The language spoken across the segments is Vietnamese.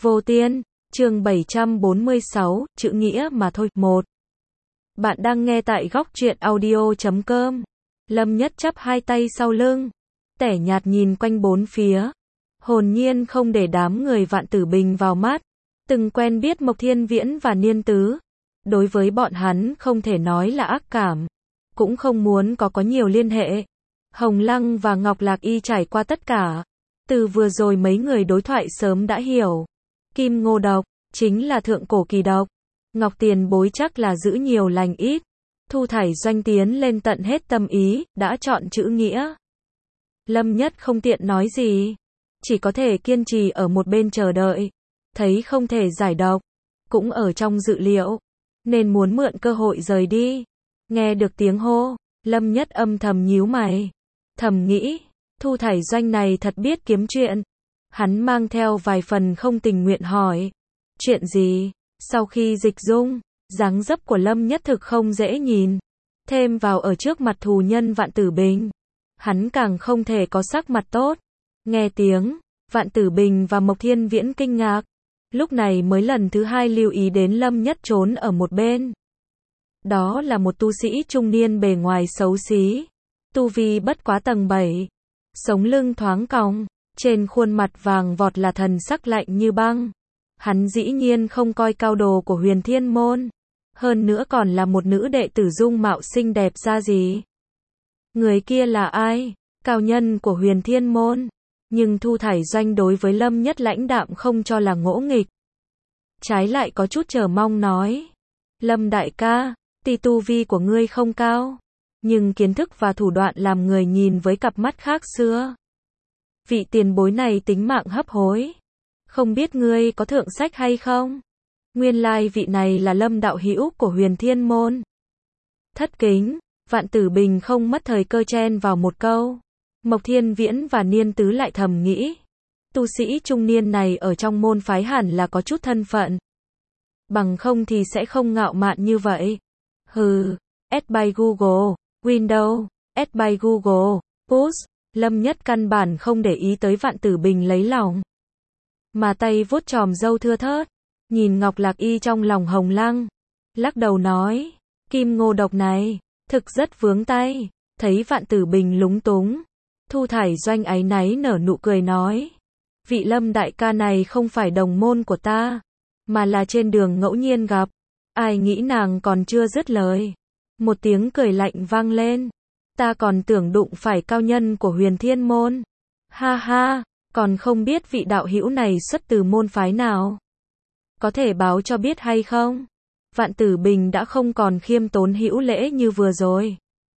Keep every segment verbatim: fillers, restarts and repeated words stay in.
Vô Tiên, chương bảy trăm bốn mươi sáu, chữ nghĩa mà thôi. một. Bạn đang nghe tại góc truyện audio chấm com. Lâm Nhất chắp hai tay sau lưng, tẻ nhạt nhìn quanh bốn phía, hồn nhiên không để đám người Vạn Tử Bình vào mắt. Từng quen biết Mộc Thiên Viễn và Niên Tứ, đối với bọn hắn không thể nói là ác cảm, cũng không muốn có có nhiều liên hệ. Hồng Lăng và Ngọc Lạc Y trải qua tất cả, từ vừa rồi mấy người đối thoại sớm đã hiểu. Kim Ngô độc chính là thượng cổ kỳ độc, Ngọc Tiền Bối chắc là giữ nhiều lành ít. Thu Thải Doanh tiến lên tận hết tâm ý, đã chọn chữ nghĩa. Lâm Nhất không tiện nói gì, chỉ có thể kiên trì ở một bên chờ đợi. Thấy không thể giải độc, cũng ở trong dự liệu, nên muốn mượn cơ hội rời đi. Nghe được tiếng hô, Lâm Nhất âm thầm nhíu mày, thầm nghĩ, Thu Thải Doanh này thật biết kiếm chuyện. Hắn mang theo vài phần không tình nguyện hỏi, chuyện gì? Sau khi dịch dung, dáng dấp của Lâm Nhất thực không dễ nhìn, thêm vào ở trước mặt thù nhân Vạn Tử Bình, hắn càng không thể có sắc mặt tốt. Nghe tiếng, Vạn Tử Bình và Mộc Thiên Viễn kinh ngạc, lúc này mới lần thứ hai lưu ý đến Lâm Nhất trốn ở một bên. Đó là một tu sĩ trung niên bề ngoài xấu xí, tu vi bất quá tầng bảy, sống lưng thoáng cong, trên khuôn mặt vàng vọt là thần sắc lạnh như băng. Hắn dĩ nhiên không coi cao đồ của Huyền Thiên Môn, hơn nữa còn là một nữ đệ tử dung mạo xinh đẹp ra gì. Người kia là ai? Cao nhân của Huyền Thiên Môn. Nhưng Thu Thải Doanh đối với Lâm Nhất lãnh đạm không cho là ngỗ nghịch, trái lại có chút chờ mong nói, Lâm đại ca, tuy tu vi của ngươi không cao, nhưng kiến thức và thủ đoạn làm người nhìn với cặp mắt khác xưa. Vị tiền bối này tính mạng hấp hối, không biết ngươi có thượng sách hay không? Nguyên lai vị này là Lâm đạo hữu của Huyền Thiên Môn. Thất kính. Vạn Tử Bình không mất thời cơ chen vào một câu. Mộc Thiên Viễn và Niên Tứ lại thầm nghĩ, tu sĩ trung niên này ở trong môn phái hẳn là có chút thân phận, bằng không thì sẽ không ngạo mạn như vậy. Hừ, add by Google, Windows, add by Google, Push. Lâm Nhất căn bản không để ý tới Vạn Tử Bình lấy lòng, mà tay vuốt chòm râu thưa thớt, nhìn Ngọc Lạc Y trong lòng Hồng Lăng, lắc đầu nói, kim ngô độc này, thực rất vướng tay. Thấy Vạn Tử Bình lúng túng, Thu Thải Doanh áy náy nở nụ cười nói, vị Lâm đại ca này không phải đồng môn của ta, mà là trên đường ngẫu nhiên gặp. Ai nghĩ nàng còn chưa dứt lời, một tiếng cười lạnh vang lên, ta còn tưởng đụng phải cao nhân của Huyền Thiên Môn. Ha ha, còn không biết vị đạo hữu này xuất từ môn phái nào, có thể báo cho biết hay không? Vạn Tử Bình đã không còn khiêm tốn hữu lễ như vừa rồi,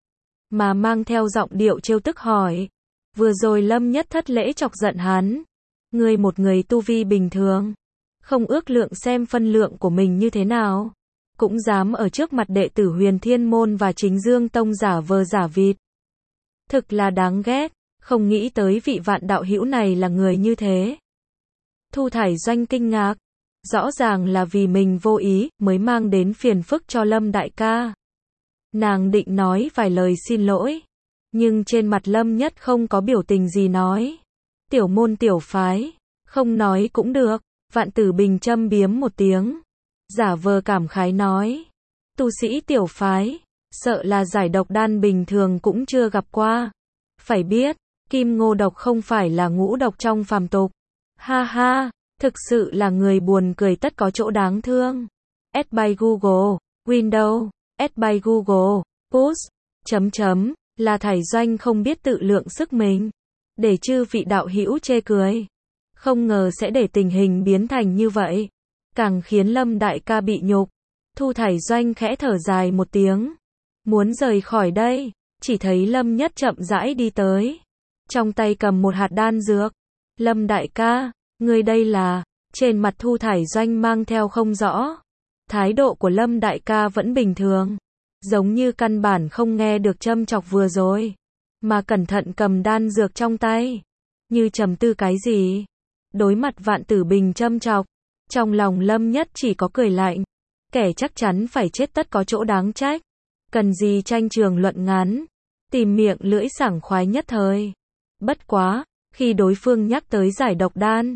mà mang theo giọng điệu trêu tức hỏi, vừa rồi Lâm Nhất thất lễ chọc giận hắn, ngươi một người tu vi bình thường, không ước lượng xem phân lượng của mình như thế nào, cũng dám ở trước mặt đệ tử Huyền Thiên Môn và Chính Dương Tông giả vờ giả vịt. Thực là đáng ghét, không nghĩ tới vị Vạn đạo hữu này là người như thế. Thu Thải Doanh kinh ngạc, rõ ràng là vì mình vô ý mới mang đến phiền phức cho Lâm đại ca. Nàng định nói vài lời xin lỗi, nhưng trên mặt Lâm Nhất không có biểu tình gì nói, tiểu môn tiểu phái, không nói cũng được. Vạn Tử Bình châm biếm một tiếng, giả vờ cảm khái nói, tu sĩ tiểu phái, sợ là giải độc đan bình thường cũng chưa gặp qua. Phải biết, kim ngô độc không phải là ngũ độc trong phàm tục. Ha ha, thực sự là người buồn cười tất có chỗ đáng thương. Add by Google, Windows, add by Google, Push. Chấm chấm, là Thải Doanh không biết tự lượng sức mình, để chư vị đạo hữu chê cười. Không ngờ sẽ để tình hình biến thành như vậy, càng khiến Lâm đại ca bị nhục. Thu Thải Doanh khẽ thở dài một tiếng, muốn rời khỏi đây, chỉ thấy Lâm Nhất chậm rãi đi tới, trong tay cầm một hạt đan dược. Lâm đại ca, ngươi đây là? Trên mặt Thu Thải Doanh mang theo không rõ, thái độ của Lâm đại ca vẫn bình thường, giống như căn bản không nghe được châm chọc vừa rồi, mà cẩn thận cầm đan dược trong tay, như trầm tư cái gì. Đối mặt Vạn Tử Bình châm chọc, trong lòng Lâm Nhất chỉ có cười lạnh, kẻ chắc chắn phải chết tất có chỗ đáng trách, cần gì tranh trường luận ngắn, tìm miệng lưỡi sảng khoái nhất thời. Bất quá, khi đối phương nhắc tới giải độc đan,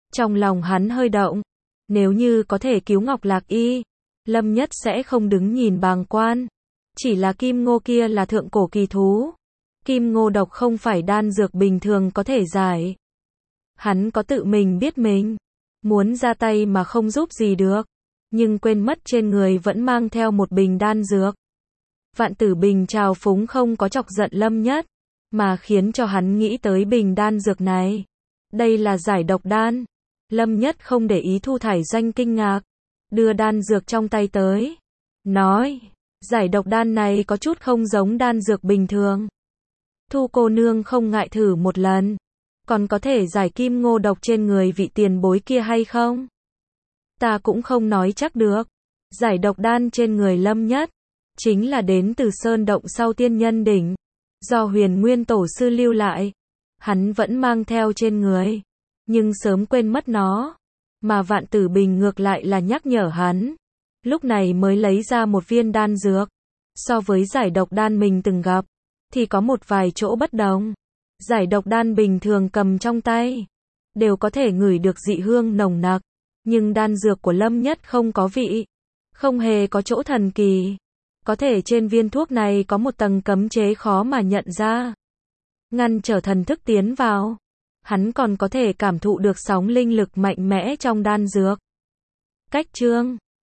Trong lòng hắn hơi động. Nếu như có thể cứu Ngọc Lạc Y, Lâm Nhất sẽ không đứng nhìn bàng quan. Chỉ là kim ngô kia là thượng cổ kỳ thú. Kim ngô độc không phải đan dược bình thường có thể giải. Hắn có tự mình biết mình. Muốn ra tay mà không giúp gì được. Nhưng quên mất trên người vẫn mang theo một bình đan dược. Vạn Tử Bình trào phúng không có chọc giận Lâm Nhất, mà khiến cho hắn nghĩ tới bình đan dược này. Đây là giải độc đan. Lâm Nhất không để ý Thu Thải Doanh kinh ngạc. Đưa đan dược trong tay tới. Nói, giải độc đan này có chút không giống đan dược bình thường. Thu cô nương không ngại thử một lần. Còn có thể giải kim ngô độc trên người vị tiền bối kia hay không? Ta cũng không nói chắc được. Giải độc đan trên người Lâm Nhất chính là đến từ sơn động sau Tiên Nhân Đỉnh, do Huyền Nguyên Tổ sư lưu lại. Hắn vẫn mang theo trên người, nhưng sớm quên mất nó. Mà Vạn Tử Bình ngược lại là nhắc nhở hắn. Lúc này mới lấy ra một viên đan dược. So với giải độc đan mình từng gặp, thì có một vài chỗ bất đồng. Giải độc đan bình thường cầm trong tay, đều có thể ngửi được dị hương nồng nặc. Nhưng đan dược của Lâm Nhất không có vị. Không hề có chỗ thần kỳ. Có thể trên viên thuốc này có một tầng cấm chế khó mà nhận ra. Ngăn trở thần thức tiến vào. Hắn còn có thể cảm thụ được sóng linh lực mạnh mẽ trong đan dược. Cách chương